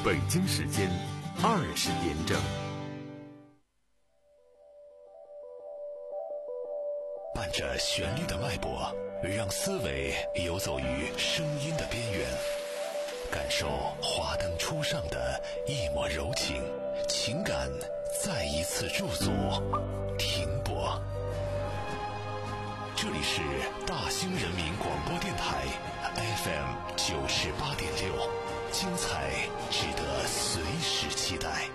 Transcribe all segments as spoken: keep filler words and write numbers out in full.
北京时间二十点整。 伴着旋律的脉搏，让思维游走于声音的边缘，感受华灯初上的一抹柔情，情感再一次驻足停泊。这里是大兴人民广播电台 F M 九十八点六，精彩值得随时期待。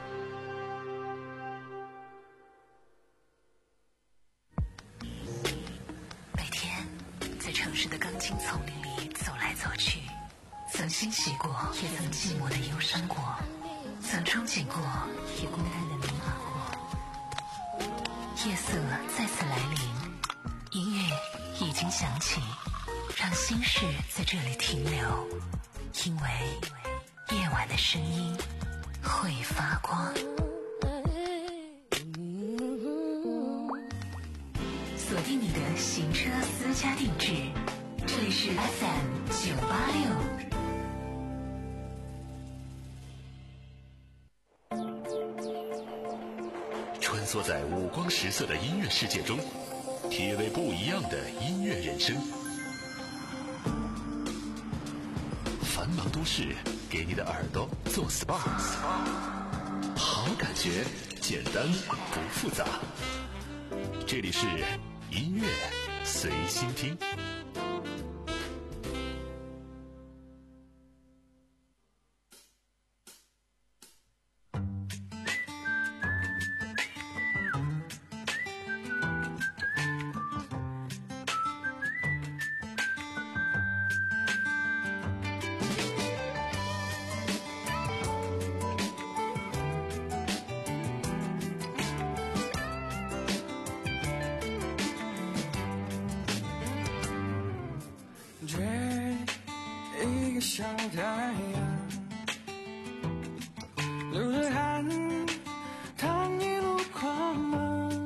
每天在城市的钢筋丛林里走来走去，曾欣喜过，也曾寂寞的忧伤过，曾憧憬过，也孤单的迷茫过。夜色再次来临，音乐已经响起，让心事在这里停留，因为夜晚的声音会发光。锁定你的行车私家定制，这里是 F M 九八六。 穿梭在五光十色的音乐世界中，体味不一样的音乐人生。繁忙都市给你的耳朵做 S P A， 好感觉简单不复杂。这里是音乐随心听。 小太阳流着汗，他一路狂奔，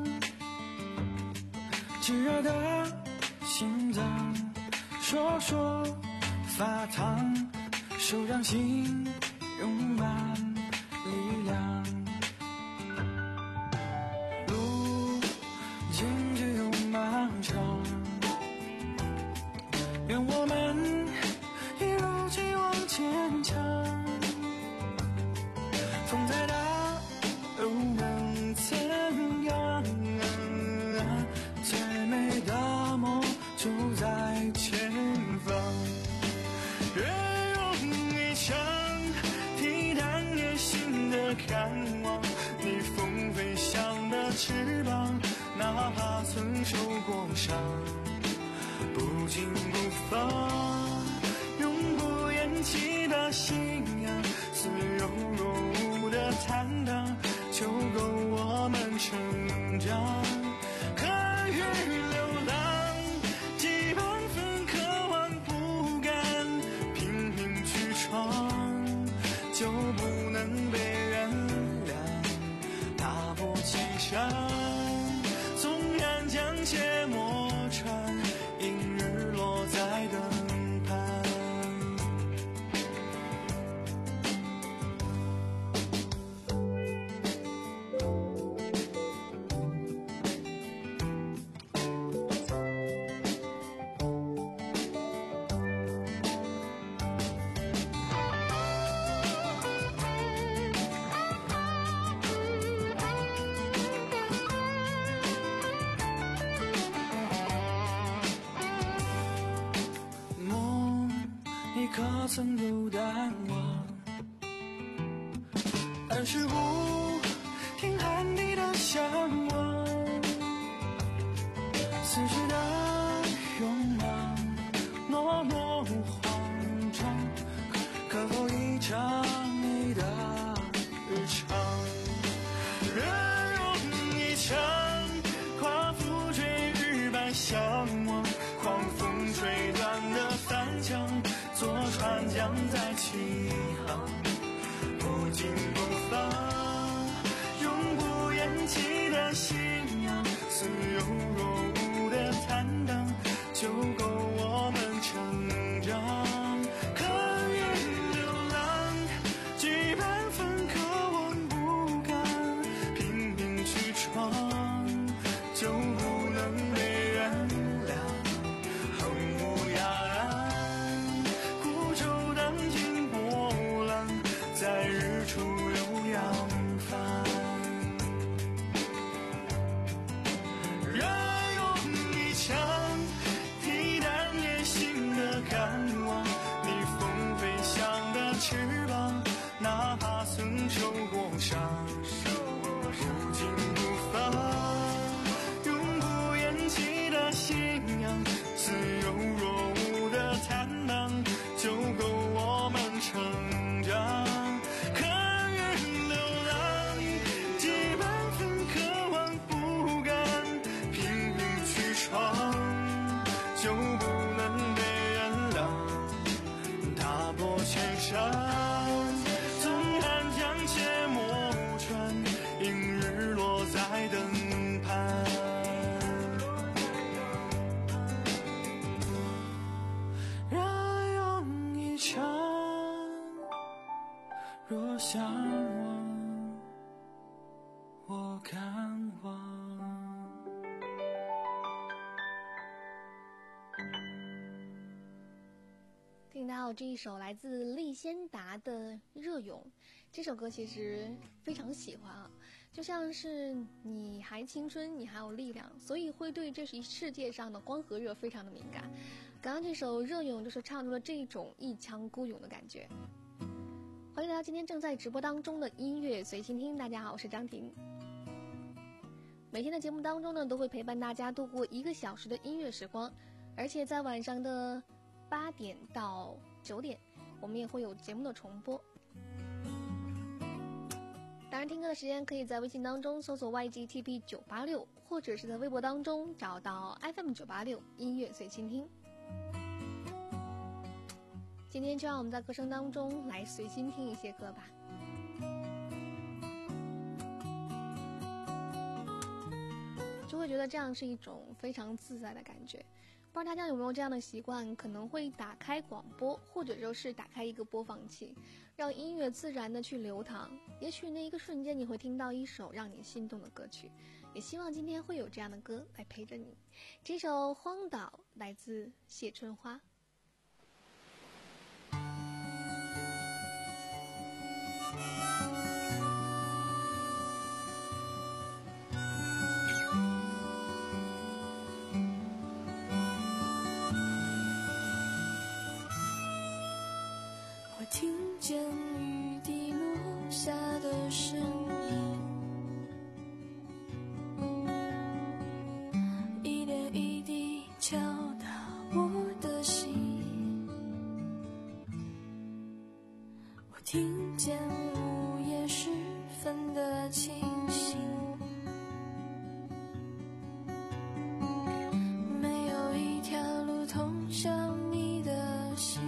炙热的心脏烁烁发烫，手掌心涌满力量，路径只有漫长，愿我们一路继往坚强，风再大又能怎样，最美的梦就在前方，越用一枪抵挡野心的渴望，逆风飞翔的翅膀，哪怕曾受过伤，不紧不放，永不言弃的信仰，似有若无的坦荡，就够我们成长。看雨流浪，几万分渴望不甘，拼命去闯，就不能被原谅。打破气场，纵然将切磨穿，因日落在灯盘。可曾有淡忘，儿时不听喊你的向往，此时的勇往懦懦慌张，可否一场你的日常，人容一枪，夸父追日般向往，狂风吹断的帆桨，坐船桨在起航，不紧不放，永不言弃的信仰，似有若无的坦荡，就够我们成长。可愿流浪，举办若向往，我看望。 听到这一首来自利仙达的《热勇》，这首歌其实非常喜欢啊，就像是你还青春，你还有力量，所以会对这世界上的光和热非常的敏感。刚刚这首《热勇》就是唱出了这种一腔孤勇的感觉。欢迎来到今天正在直播当中的音乐随心听，大家好，我是张婷。每天的节目当中呢，都会陪伴大家度过一个小时的音乐时光，而且在晚上的八点到九点，我们也会有节目的重播。当然，听歌的时间可以在微信当中搜索 Y G T P 九八六，或者是在微博当中找到 F M 九八六音乐随心听。今天就让我们在歌声当中来随心听一些歌吧。就会觉得这样是一种非常自在的感觉。不知道大家有没有这样的习惯，可能会打开广播，或者就是打开一个播放器，让音乐自然的去流淌。也许那一个瞬间你会听到一首让你心动的歌曲，也希望今天会有这样的歌来陪着你。这首《荒岛》来自谢春花。 听见雨滴落下的声音，一点一滴敲打我的心。我听见午夜时分的清醒，没有一条路通向你的心。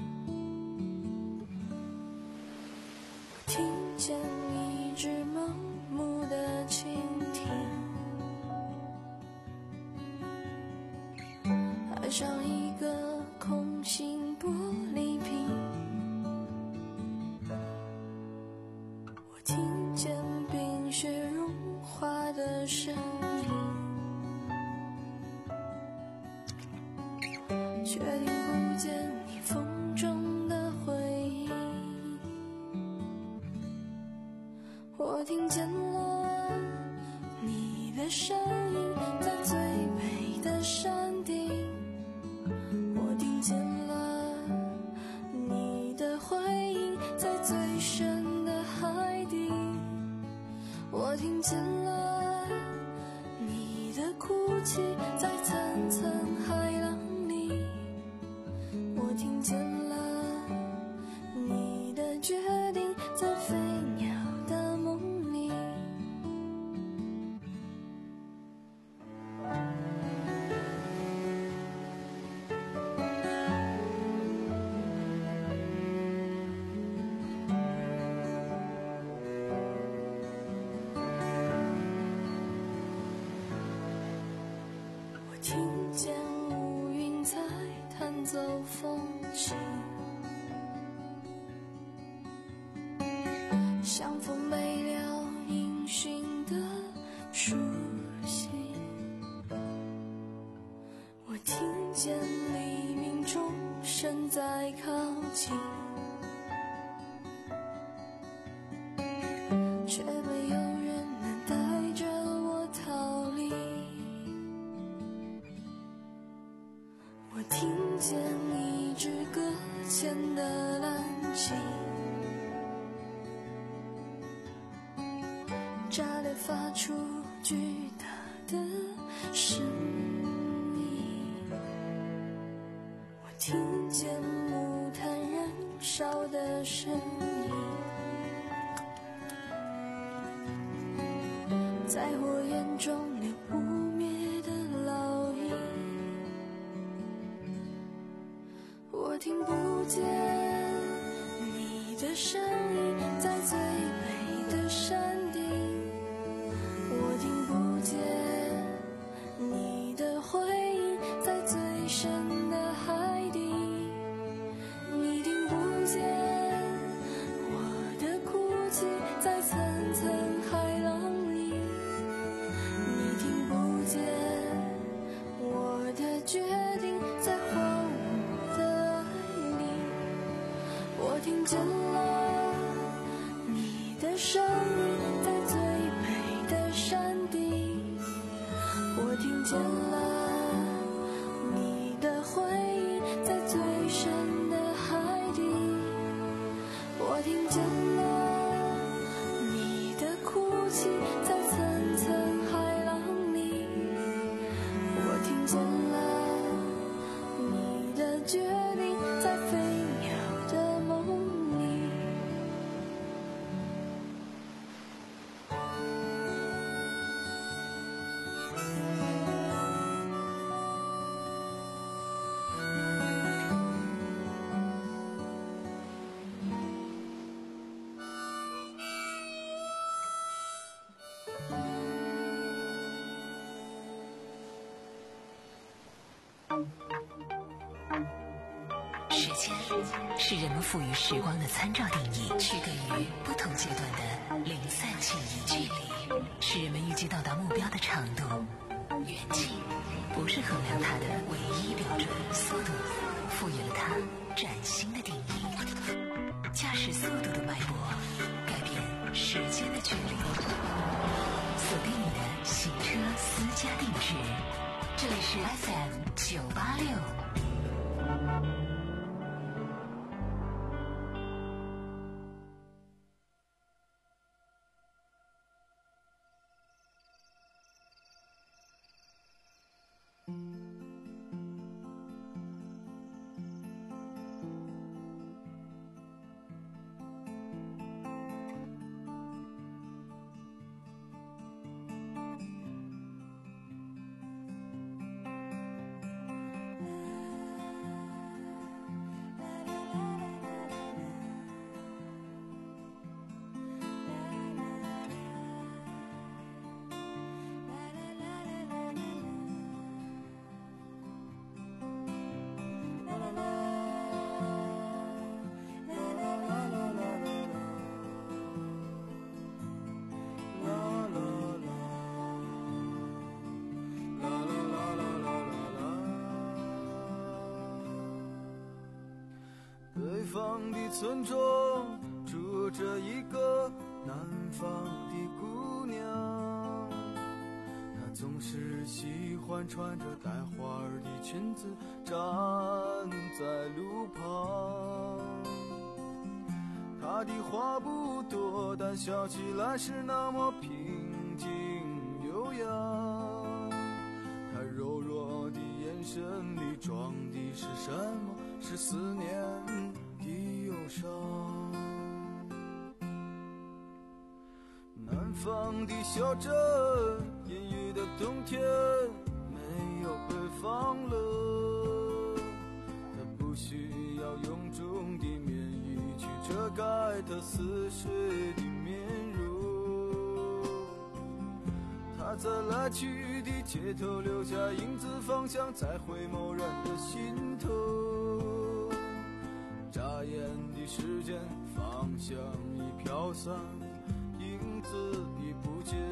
听见一只盲目的蜻蜓，爱上一个空心玻璃瓶。我听见冰雪融化的声音，却听不见你风中的回音。我听见了你的声音，在最美的山顶。我听见了你的回应，在最深的海底。我听见了你的哭泣，在层层海浪里。我听见了你的决定，在飞鸟的梦里。我听见乌云在弹奏风琴，像风没了音讯的书信。我听见黎明钟声在靠近，却没有人能带着我逃离。我听见一支搁浅的蓝鲸，炸裂发出巨大的声音。我听见木炭燃烧的声音，在火焰中留不灭的烙印。我听不见你的声音，在最美的山顶。我听不见你的回应，在最深的海底。 声音在最美的山顶，我听见了你的回忆在最深的海底，我听见了你的哭泣在层层海浪里，我听见了你的决定在飞鸟的梦里。 时间是人们赋予时光的参照定义，区隔于不同阶段的零散记忆距离，是人们预计到达目标的长度。远近不是衡量它的唯一标准，速度赋予了它崭新的定义。驾驶速度的脉搏，改变时间的距离。锁定你的行车私家定制，这里是 F M 九八六。 北方的村庄住着一个南方的姑娘，她总是喜欢穿着带花儿的裙子站在路旁。她的话不多，但笑起来是那么平静悠扬。她柔弱的眼神里装的是什么？是思念的忧伤。南方的小镇，阴郁的冬天没有北方冷，它不需要臃肿的棉衣去遮盖它似水的面容。它在来去的街头留下影子，方向在回眸人的心头。眨眼的时间，方向已飘散，影子已不见。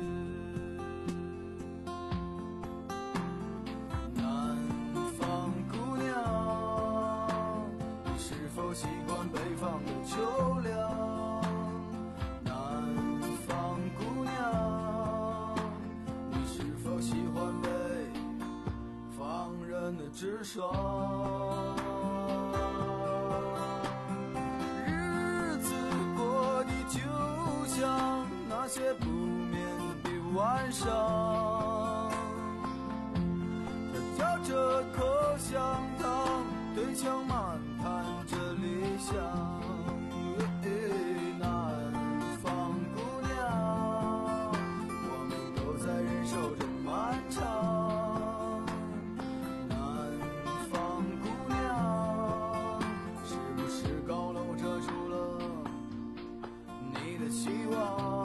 南方姑娘，你是否习惯北方的秋凉？南方姑娘，你是否喜欢北方人的直爽？那些不眠的晚上，他嚼着口香糖，对墙漫谈着理想。南方姑娘，我们都在忍受着漫长。南方姑娘，是不是高楼遮住了你的希望？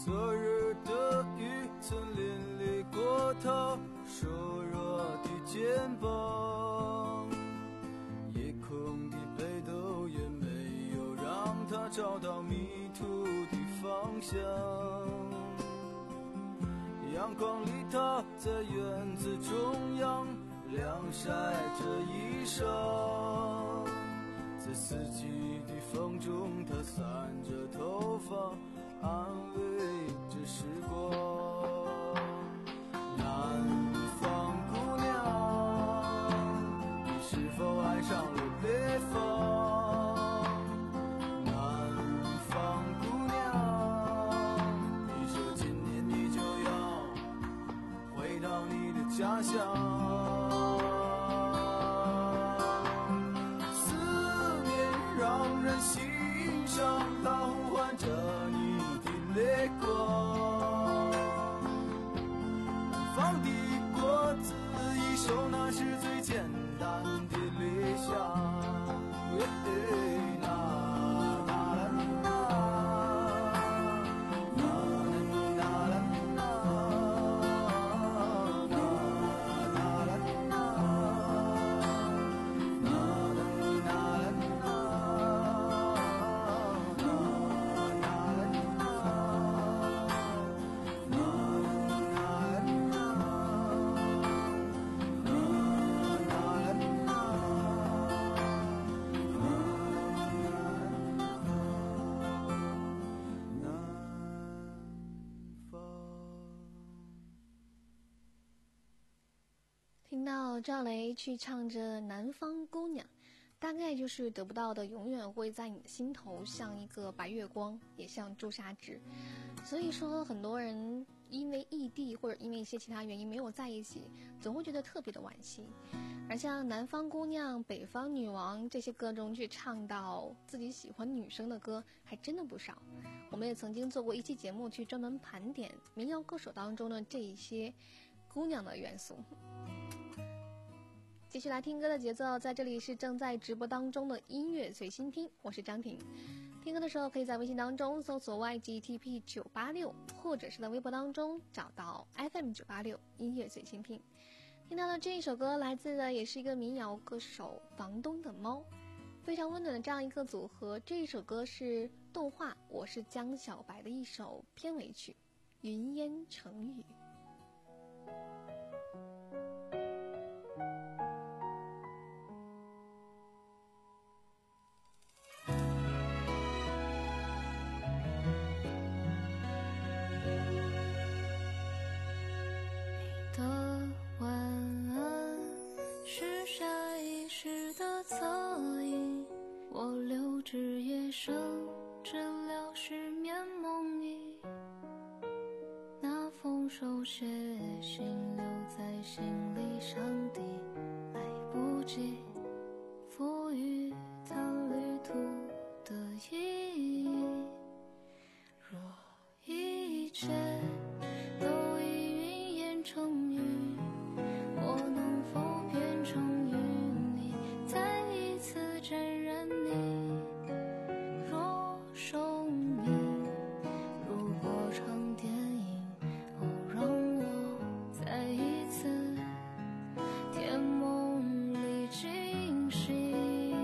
昨日的雨曾淋漓过他瘦弱的肩膀，夜空的北斗也没有让他找到迷途的方向。阳光里他在院子中央晾晒着衣裳，在四季的风中他散着头发安慰着时光。南方姑娘，你是否爱上了北方？南方姑娘，你说今年你就要回到你的家乡。思念让人心伤，它呼唤着你的泪光。南方的果子一熟，那是最简单的理想。 听到赵雷去唱着南方姑娘，大概就是得不到的永远会在你的心头像一个白月光，也像朱砂痣。所以说很多人因为异地或者因为一些其他原因没有在一起，总会觉得特别的惋惜。而像南方姑娘、北方女王这些歌中去唱到自己喜欢女生的歌还真的不少。我们也曾经做过一期节目去专门盘点民谣歌手当中的这一些姑娘的元素。继续来听歌的节奏，在这里是正在直播当中的音乐随心听，我是张婷。听歌的时候可以在微信当中搜索 Y G T P 九八六， 或者是在微博当中找到 F M 九八六 音乐随心听。听到的这一首歌来自的也是一个民谣歌手房东的猫，非常温暖的这样一个组合。这一首歌是动画《我是江小白》的一首片尾曲《云烟成雨》。 手写信留在行李箱底，来不及赋予它旅途的意义。若一切都已云烟成雨，我能否变成云里再一次沾染你？若生命如果场电影，让我再一次甜梦里惊醒。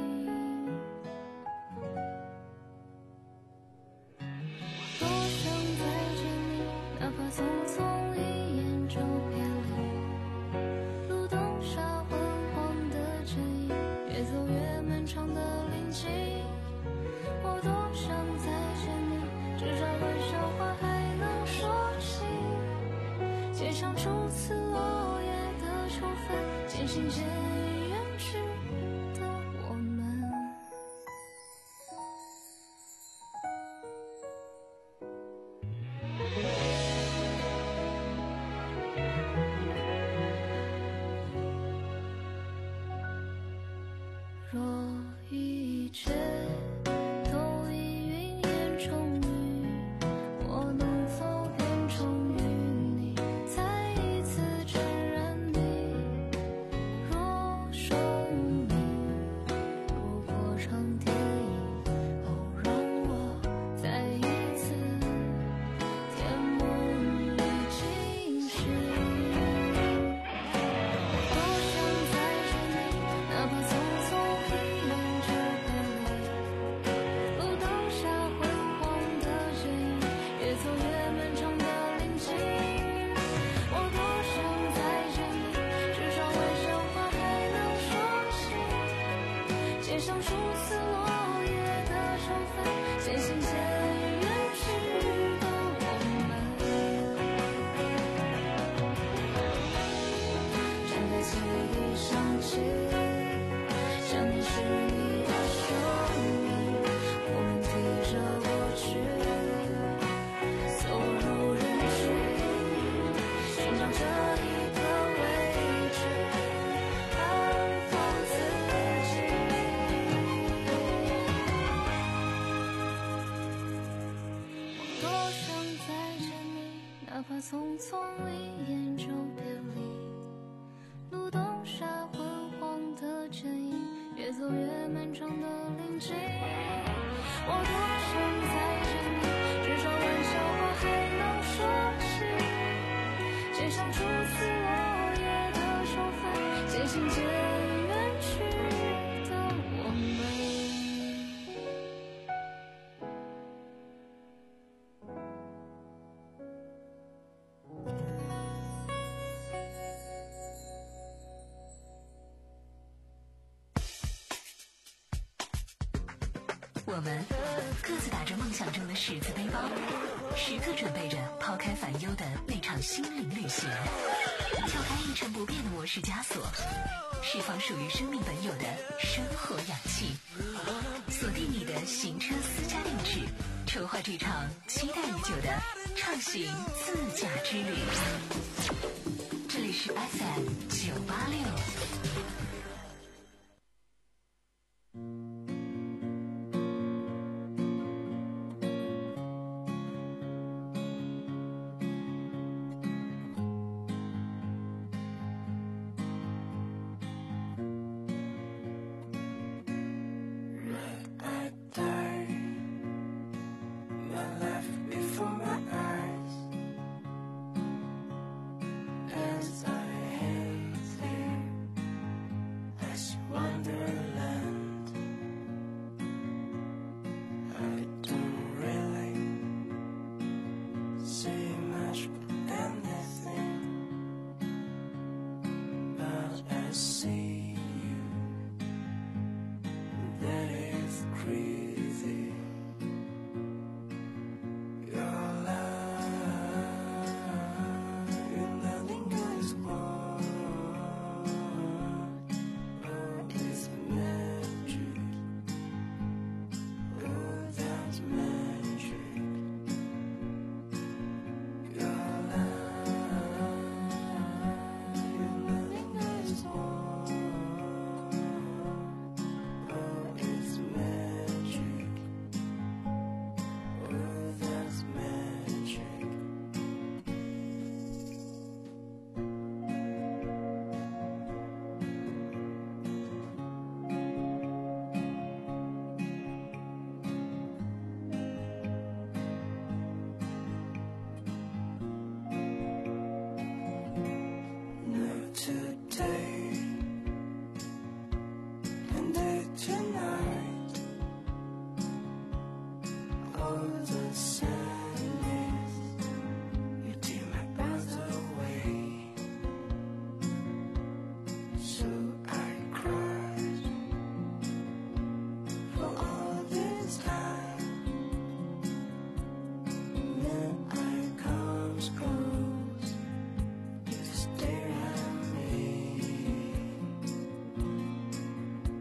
多想再见你，哪怕匆匆一眼就别离。路灯下昏黄的剪影，越走越漫长的林径。我多想再见你，至少玩笑话还能说起。街上初次落叶的秋分，渐行渐远去的我们。若一切都已云烟成雨，我能否变成云里再一次沾染你？若生命如果场电影，哦，让我再一次甜街上初次落叶的愁烦，渐行渐远去的我们，站在记忆上起，想念是你的声音，我们提着过去走入人群，寻找着一个位置安放自己。我多想再见你，哪怕匆匆一眼就别离，路灯下昏黄的剪影，越走越漫长的林径。我多想再见你，至少玩笑话还能说起，街上初次落叶的愁烦，渐行渐远去的我们。 我们各自打着梦想中的十字背包，时刻准备着抛开烦忧的那场心灵旅行，跳开一成不变的模式枷锁，释放属于生命本有的生活氧气，锁定你的行车私家定制，筹划这场期待已久的畅行自驾之旅。这里是 F M 九八六。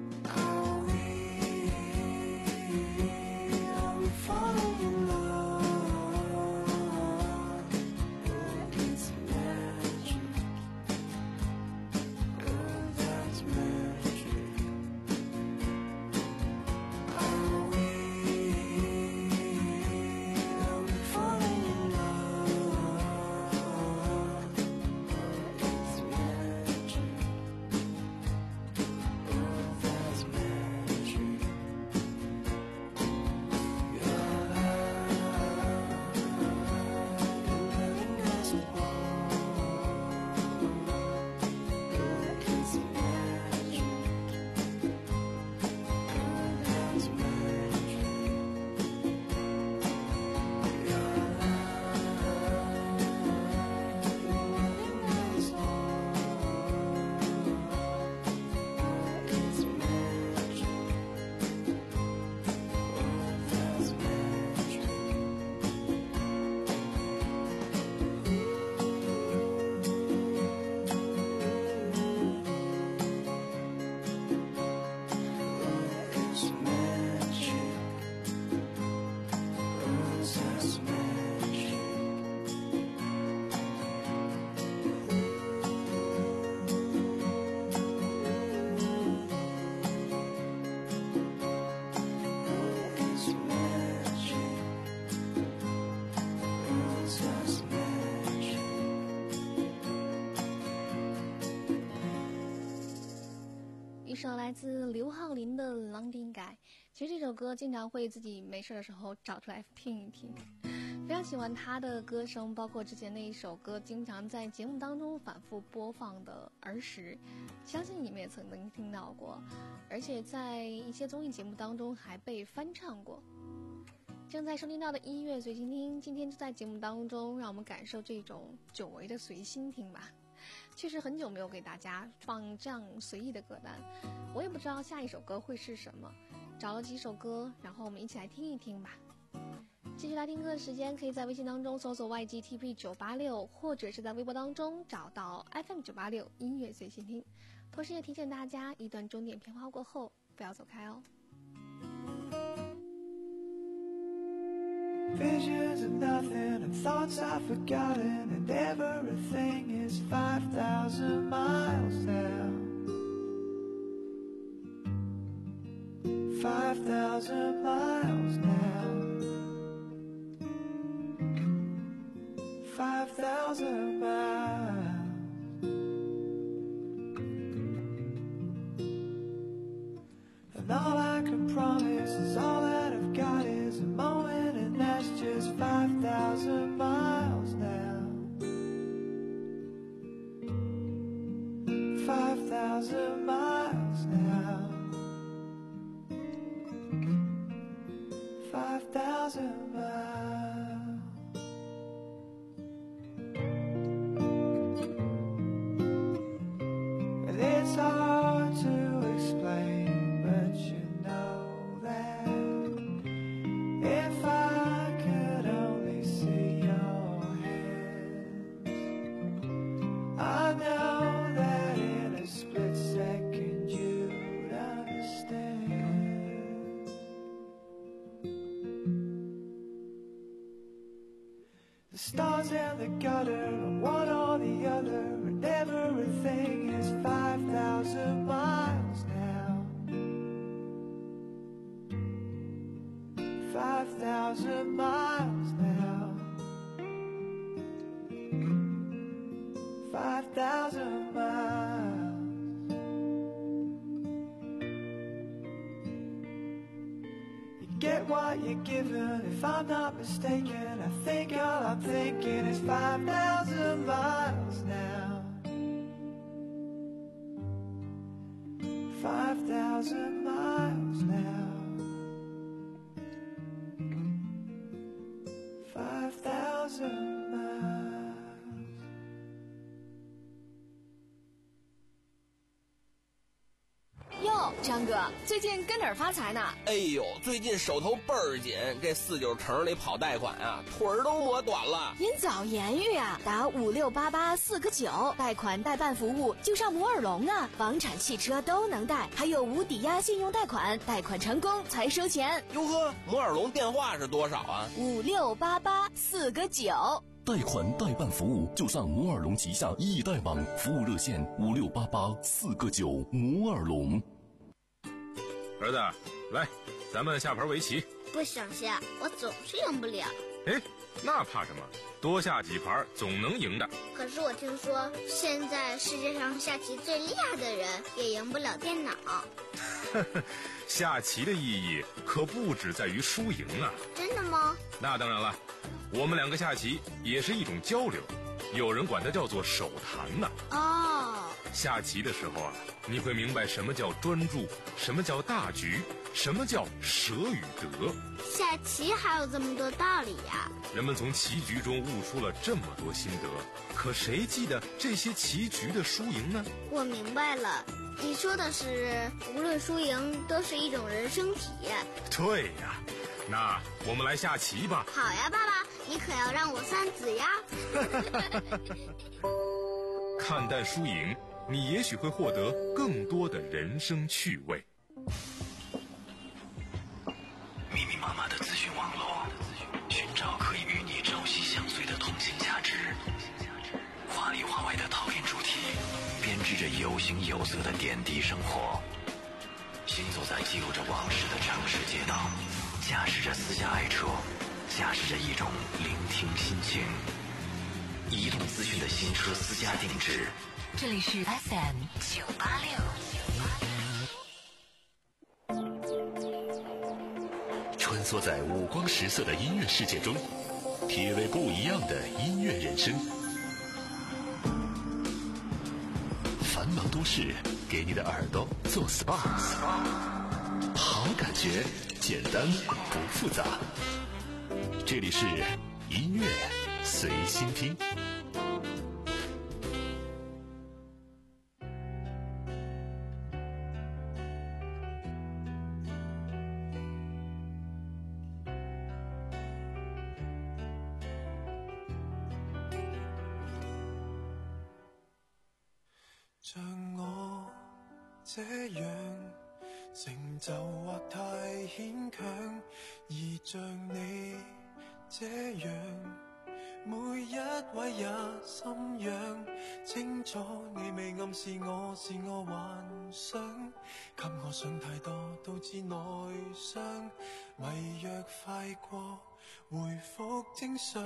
Falling in love. 来自刘浩林的《狼丁改》。其实这首歌经常会自己没事的时候找出来听一听，非常喜欢他的歌声，包括之前那一首歌经常在节目当中反复播放的《儿时》，相信你们也曾经听到过，而且在一些综艺节目当中还被翻唱过。正在收听到的音乐随心听，今天就在节目当中让我们感受这种久违的随心听吧。确实很久没有给大家放这样随意的歌单，我也不知道下一首歌会是什么，找了几首歌，然后我们一起来听一听吧。继续来听歌的时间，可以在微信当中搜索 Y G T P 九八六， 或者是在微博当中找到 F M 九八六 音乐随心听。同时也提醒大家，一段钟点片花过后不要走开哦。 Visions of nothing and thoughts I've forgotten, and everything is five thousand miles now. Five thousand miles now. Five thousand miles. And all I can promise is all that I've got is a moment, and that's just five thousand miles now. Five thousand miles now. Five thousand miles. And it's hard to explain, but you know that if I could only see your hands, I know that in a split second you'd understand. The stars and the gutter are one or the other, and everything is five thousand miles now. Five thousand miles now. Five thousand miles. You get what you're given, if I'm not mistaken. I think all I'm thinking is five thousand miles now. Five thousand miles now. Five thousand miles. 哟，张哥，最近跟哪儿发财呢？ 哎呦，最近手头倍儿紧，这四九城里跑贷款啊，腿儿都磨短了。 您早言语啊，打五六八八四个九，贷款代办服务就上摩尔龙啊，房产、汽车都能贷，还有无抵押信用贷款，贷款成功才收钱。 哟呵，摩尔龙电话是多少啊？ 五六八八四个九。 贷款代办服务就上摩尔龙旗下易贷网，服务热线五六八八四个九。摩尔龙。 儿子，来，咱们下盘围棋。 不想下，我总是赢不了。 哎，那怕什么？多下几盘总能赢的。 可是我听说，现在世界上下棋最厉害的人也赢不了电脑。 下棋的意义可不只在于输赢啊。 真的吗？ 那当然了，我们两个下棋也是一种交流，有人管它叫做手谈呢。 哦， 下棋的时候啊，你会明白什么叫专注，什么叫大局，什么叫舍与得。 下棋还有这么多道理呀！ 人们从棋局中悟出了这么多心得，可谁记得这些棋局的输赢呢？ 我明白了，你说的是无论输赢都是一种人生体验。 对呀，那我们来下棋吧。 好呀，爸爸，你可要让我三子呀。 看淡输赢，你也许会获得更多的人生趣味。 密密麻麻的资讯网络，寻找可以与你朝夕相随的通信价值。华里华外的陶冶主题，编织着有形有色的点滴生活。行走在记录着往事的城市街道，驾驶着私家爱车，驾驶着一种聆听心情。移动资讯的新车私家定制。 这里是 F M 九八六。 梭在五光十色的音乐世界中，体味不一样的音乐人生。繁忙都市给你的耳朵做 S P A， 好感觉简单不复杂。这里是音乐随心听。 像我這樣成就或太牽強，而像你這樣每一位也心癢，清楚你未暗示我是我幻想，給我想太多導致內傷，迷藥快過回復正常，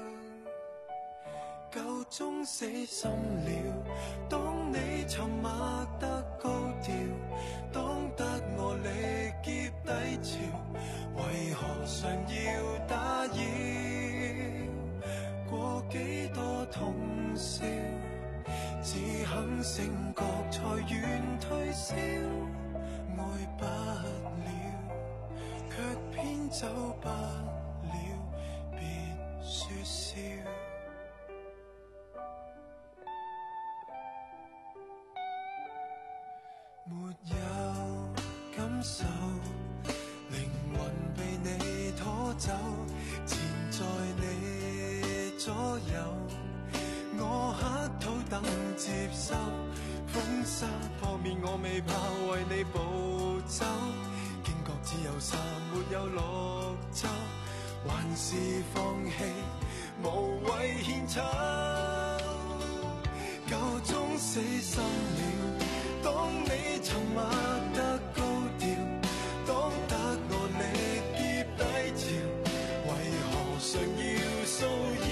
夠鐘死心了。當你沉默得高調，當得我力竭低潮，為何常要打擾？過幾多通宵，只肯醒覺才願退燒，愛不了，卻偏走不了，別說笑。沒有感受，靈魂被你拖走，纏在你左右，我乞討等接收，風沙撲面我未怕為你暴走，驚覺只有沙沒有綠洲，還是放棄無謂獻醜，夠鐘死心了。當你沉默得高調，當得我力竭低潮，為何常要騷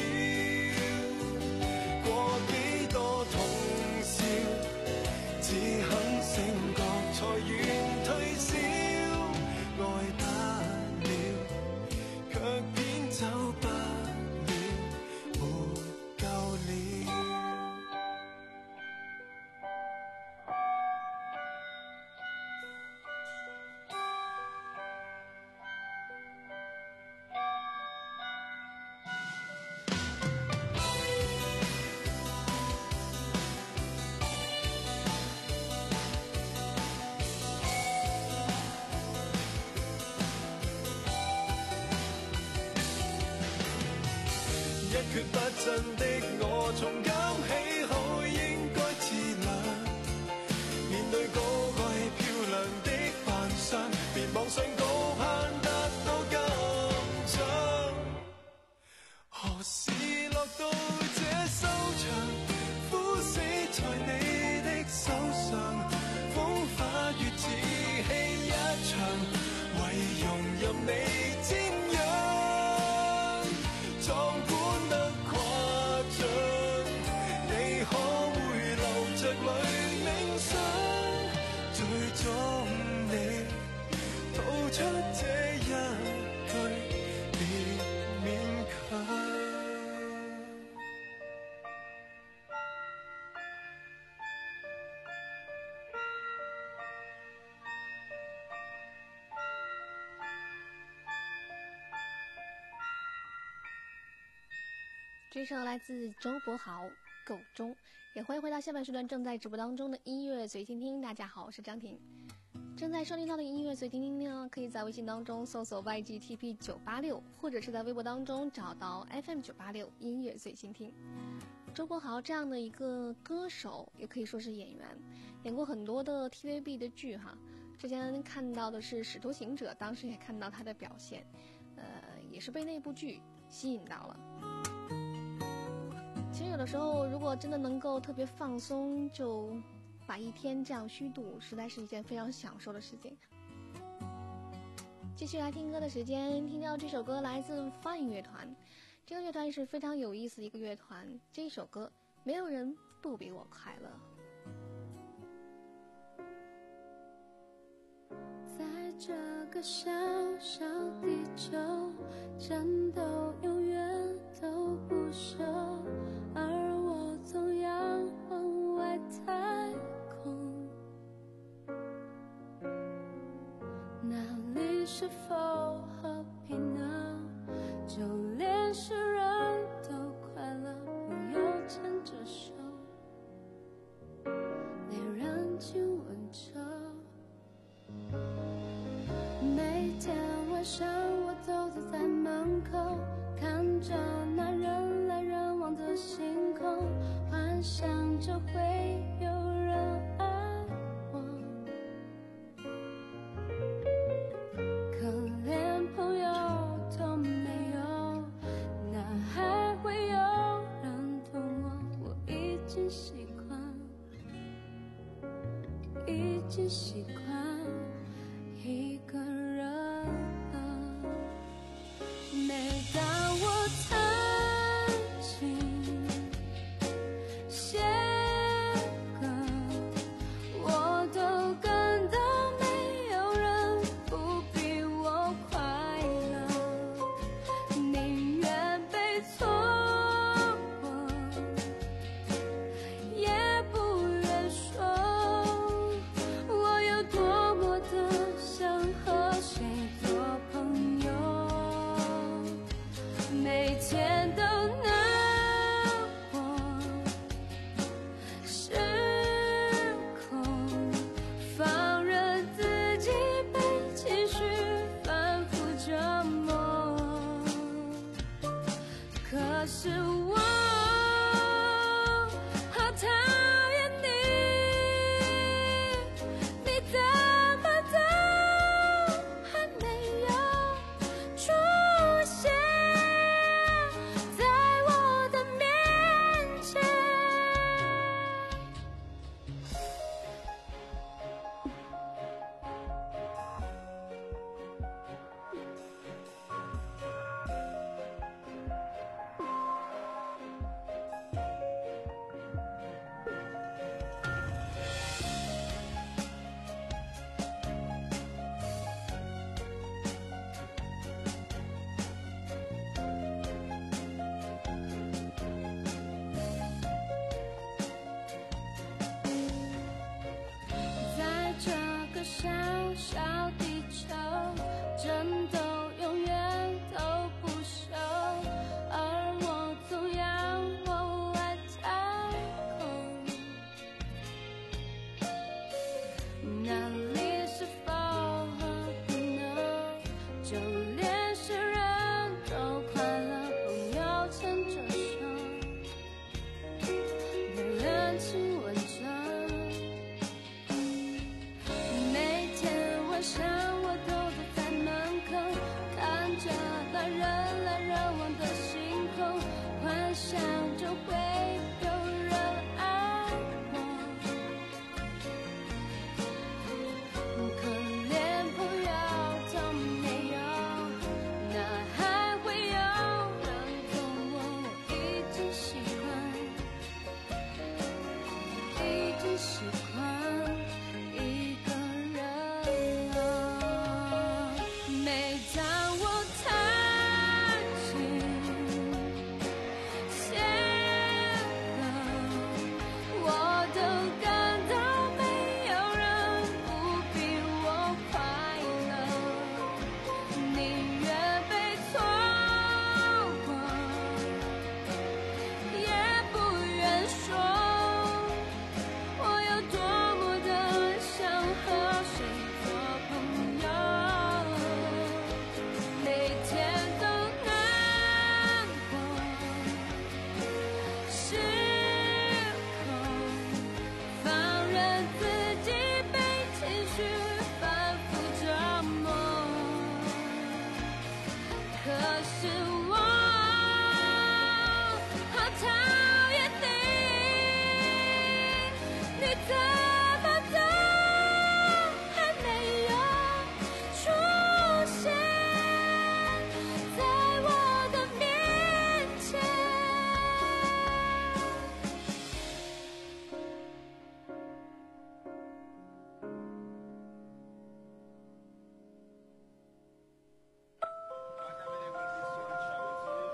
擾？過幾多通宵，只肯醒覺才願退燒，愛不了，卻偏走不了，沒夠了。一蹶不振的我，從今起好應該自量。面對高貴漂亮的扮相，別妄想高攀得到金獎。何時落到這收場？枯死在你的手上，風化月似戲一場，為容任你瞻仰。壯觀得誇張，你可會留着淚冥想？最終你吐出這一句，別勉強。 这首来自周柏豪《够钟》，也欢迎回到下半时段正在直播当中的音乐随心听。大家好，我是张婷。正在收听到的音乐随心听呢，可以在微信当中搜索 Y G T P 九八六，或者是在微博当中找到 F M 九八六音乐随心听。周柏豪这样的一个歌手，也可以说是演员，演过很多的 T V B 的剧哈。之前看到的是《使徒行者》，当时也看到他的表现，呃，也是被那部剧吸引到了。其实有的时候，如果真的能够特别放松，就把一天这样虚度，实在是一件非常享受的事情。继续来听歌的时间，听到这首歌来自 Fine 乐团，这个乐团是非常有意思的一个乐团。这一首歌，没有人不比我快乐。 在这个小小地球，战斗永远都不休，而我总要往外太空。那里是否和平呢？就连诗人都快乐，朋友牵着手，恋人亲吻着。每天晚上我都坐在门口，看着那人来人往的星空，幻想着会有人爱我，可连朋友都没有，那还会有人懂我？我已经习惯，已经习惯一个人了。每当我弹琴写歌，我都感到没有人不比我快乐，宁愿被错过，也不愿说我有多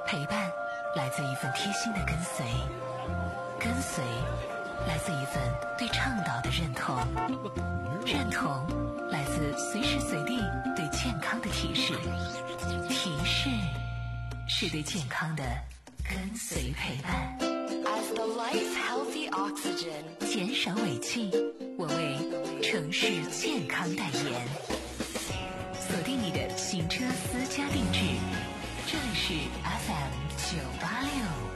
陪伴来自一份贴心的跟随，跟随来自一份对倡导的认同，认同来自随时随地对健康的提示，提示是对健康的跟随陪伴。 As the life healthy oxygen， 减少尾气，我为城市健康代言。锁定你的行车私家定制，这里是 F M 九八六。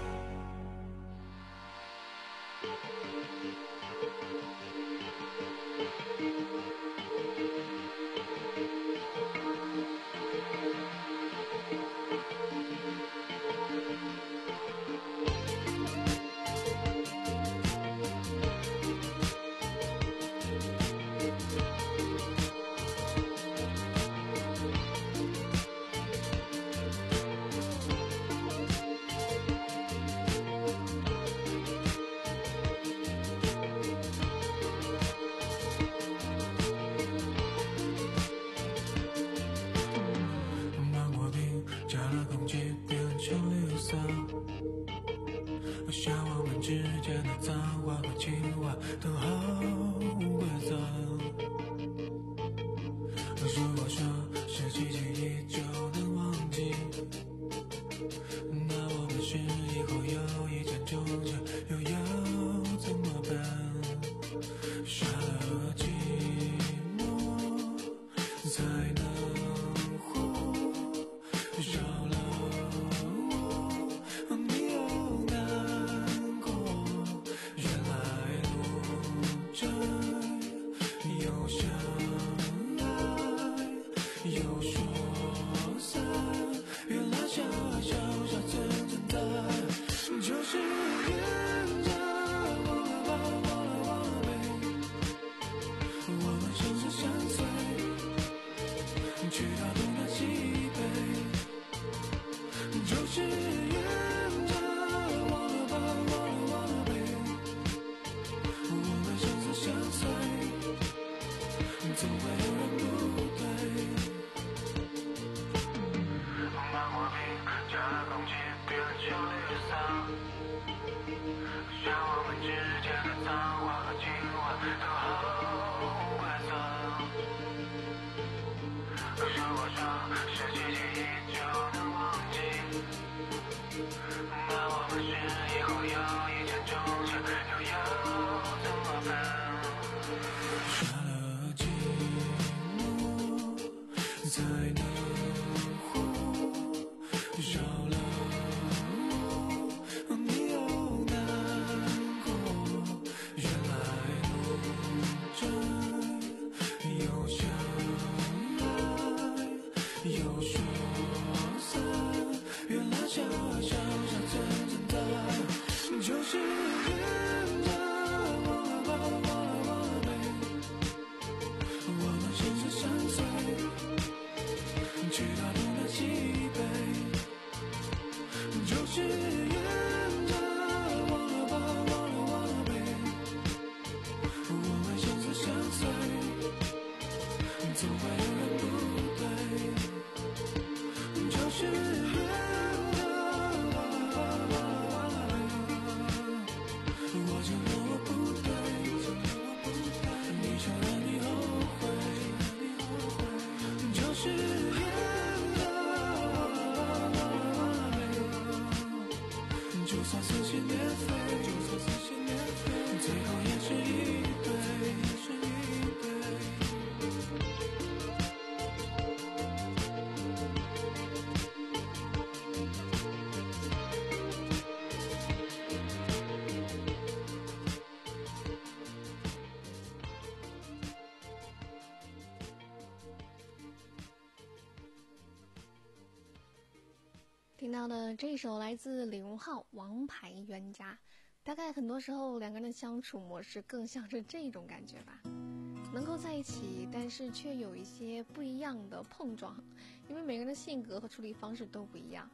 听到的这首来自李荣浩《王牌冤家》，大概很多时候两个人的相处模式更像是这种感觉吧，能够在一起，但是却有一些不一样的碰撞，因为每个人的性格和处理方式都不一样，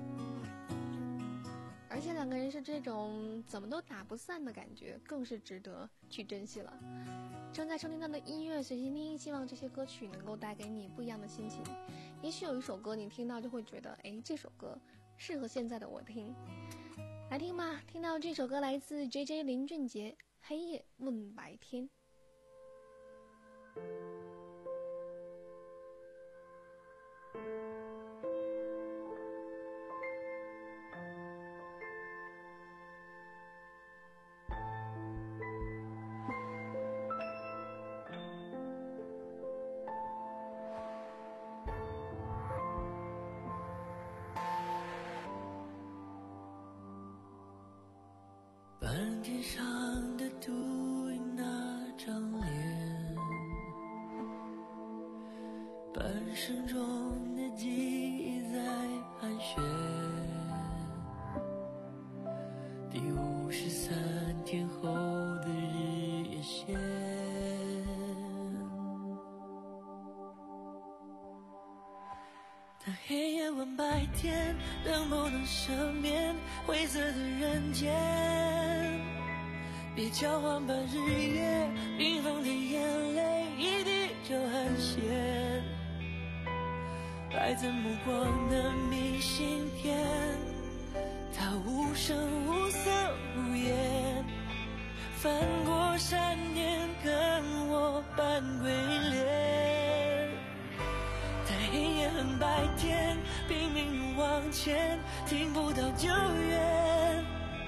而且两个人是这种怎么都打不散的感觉，更是值得去珍惜了。正在收听到的音乐随心听，希望这些歌曲能够带给你不一样的心情。也许有一首歌你听到就会觉得，哎，这首歌适合现在的我听。来听吧，听到这首歌来自 J J 林俊杰，《黑夜问白天》。 半天上的独影那张脸，半生中的记忆在盘旋，第五十三天后的日夜线，当黑夜问白天，能不能赦免灰色的人间，别交换吧日夜，冰封的眼泪一滴就很咸，来自目光的明信片，它无声无色无言，翻过山巅跟我扮鬼脸，但黑夜恨白天，拼命往前，听不到救援，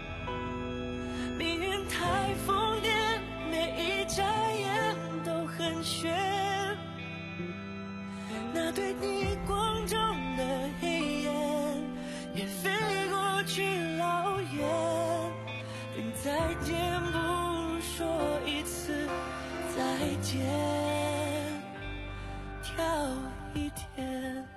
命运太疯癫，每一眨眼都很悬，那对逆光中的黑眼也飞过去老远，等再见不如说一次再见，跳一天。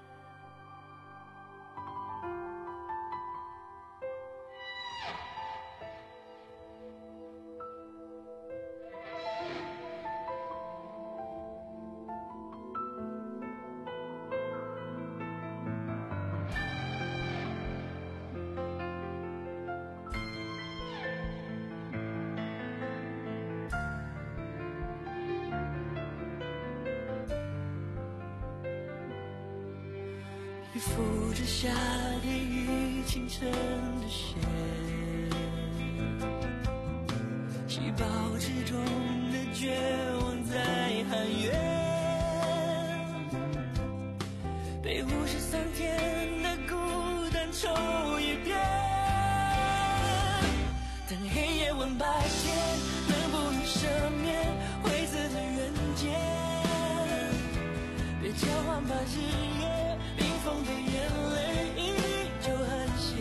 雨覆着夏天与清晨的线，细胞之中的绝望在喊冤，被五十三天的孤单抽一遍，等黑夜问白天，能不能赦免灰色的人间，别交换吧日夜，冰封的眼泪一滴就很咸，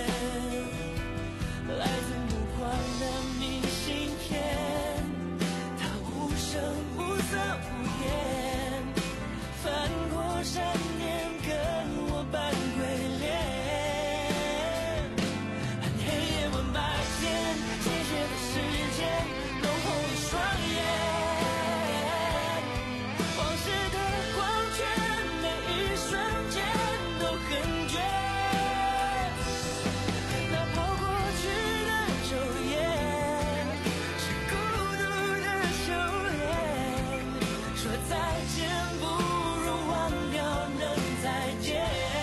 来自目光的明信片，它无声无色无言，翻过山巅跟我扮鬼脸，恨黑夜问白天，谢谢的时间弄红了双眼，往事的光圈每一瞬间都很绝，那跑过去的昼夜是孤独的修炼，说再见不如忘掉能再见，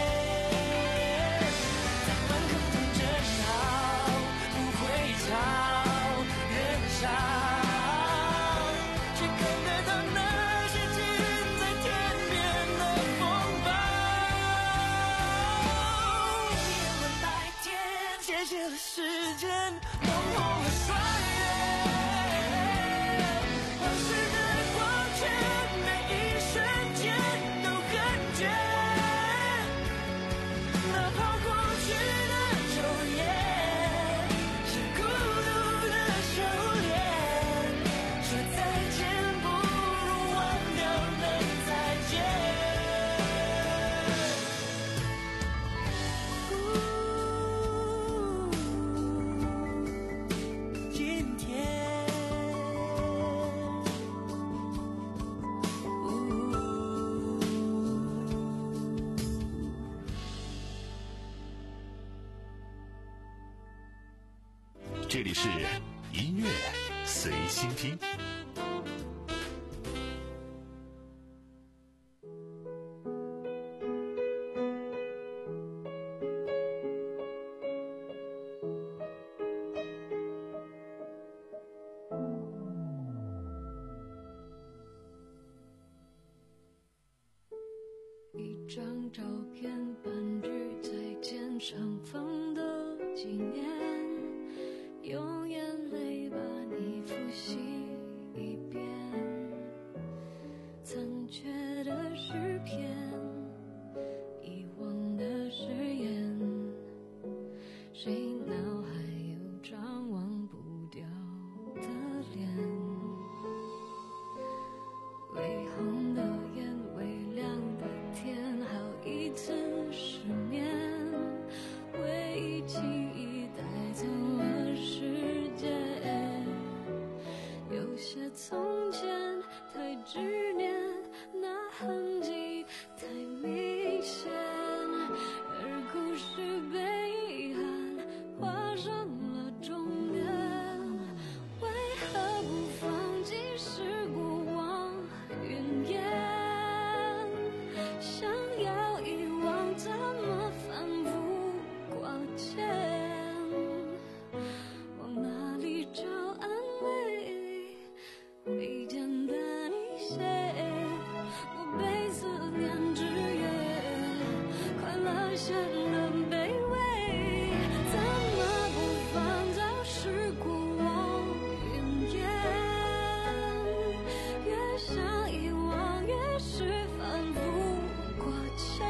在满坑中争吵不会吵人少，却看得到那些近在天边的风暴，夜问白天，谢谢了时间弄红了双眼，往事的光圈每一瞬间都很绝，那跑过去的昼夜是孤独的修炼，说再见不如忘掉能再见，今天这里是音乐随心听。 一张照片，半句再见，相逢的纪念，用眼泪把你复习一遍，残缺的诗篇，遗忘的誓言，谁脑海有张忘不掉的脸，微红的眼，微亮的天，好一次失眠，回忆记忆带走了时间，有些从前太执念，那痕迹太明显，而故事被遗憾画上了终点，为何不放弃是过往云烟，想要遗忘怎么反复挂牵，往哪里找安慰，未见的你谁，我被思念制约，快乐显得卑微，怎么不放早是过往云烟，越想遗忘越是反复挂牵，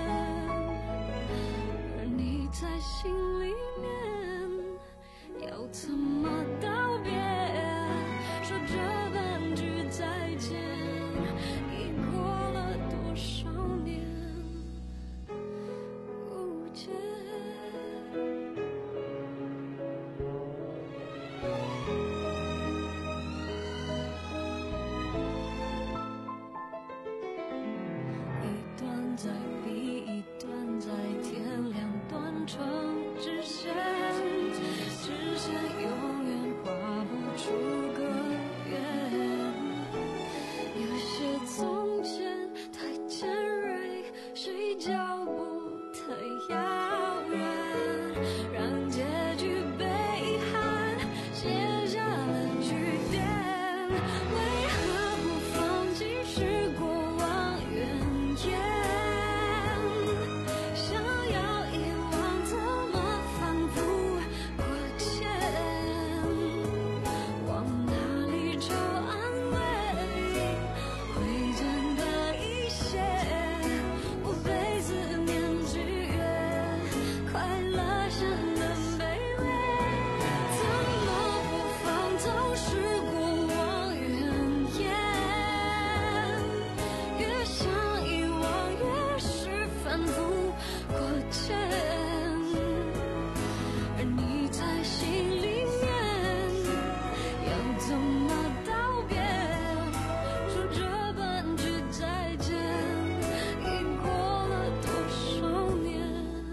而你在心里面要怎么道别，说这半句再见，已过了多少年，无解。一段在比一段在天亮断成直线，直线永远画不出个圆，有些从前太尖锐，谁脚步太遥远，让结局被遗憾写下了句点，为何不放弃是过往云烟，想要遗忘怎么反复挂牵，往哪里找安慰，会真的一些，我被思念制约，快乐显得卑微，怎么不放走是过往云烟，越想遗忘越是反复挂牵，而你在心里面要怎么道别，说这半句再见，已过了多少年，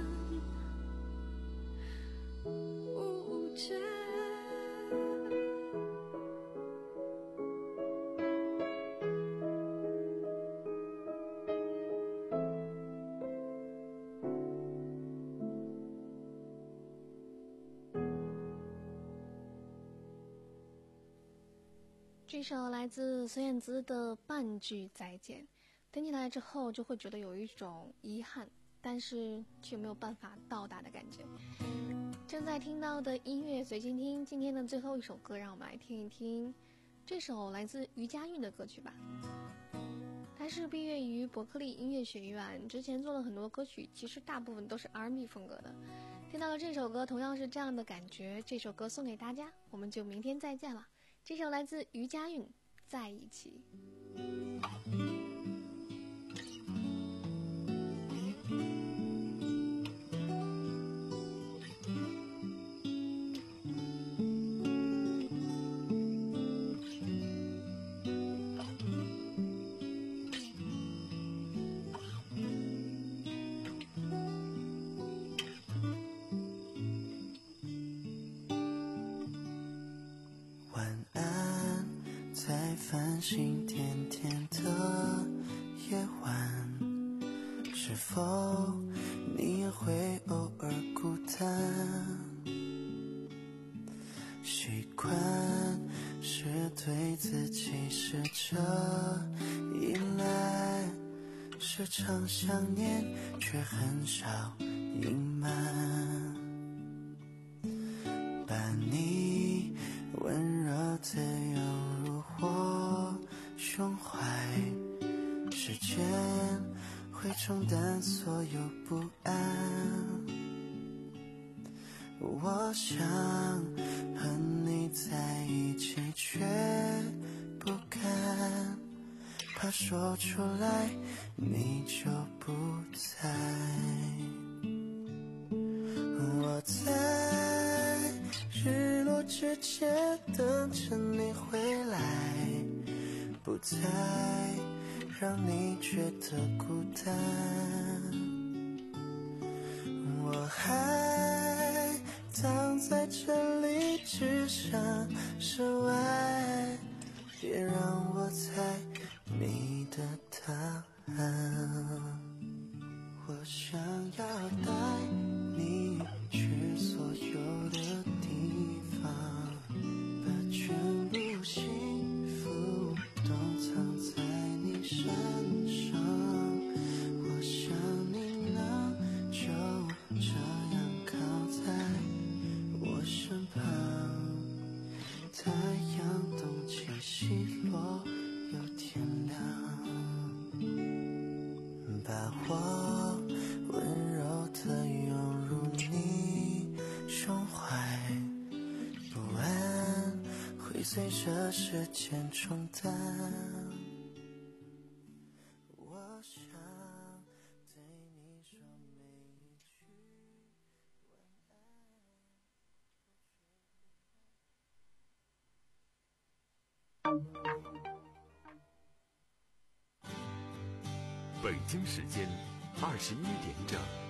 无解。 这首来自孙燕姿的《半句再见》，听起来之后就会觉得有一种遗憾，但是却没有办法到达的感觉。正在听到的音乐随心听，今天的最后一首歌，让我们来听一听这首来自余佳运的歌曲吧。他是毕业于伯克利音乐学院，之前做了很多歌曲，其实大部分都是 R and B 风格的。听到了这首歌，同样是这样的感觉，这首歌送给大家，我们就明天再见了。这首来自余佳运，《在一起》。 繁星点点的夜晚，是否你也会偶尔孤单？习惯是对自己试着依赖， 时常想念，却很少隐瞒。把你温柔的拥入我胸怀，时间会冲淡所有不安。我想和你在一起，却不敢，怕说出来你就不在。我在日落之前等着你回来，不再让你觉得孤单。我还躺在这里，只想室外，别让我猜你的答案。我想要带你去所有的地方，把全部幸福都藏在你身上。我想你能就这样靠在我身旁，太阳东起西落又天亮，把我温柔地拥入你胸怀，不安会随着时间冲淡。我想对你说每一句晚安。 北京时间二十一点整。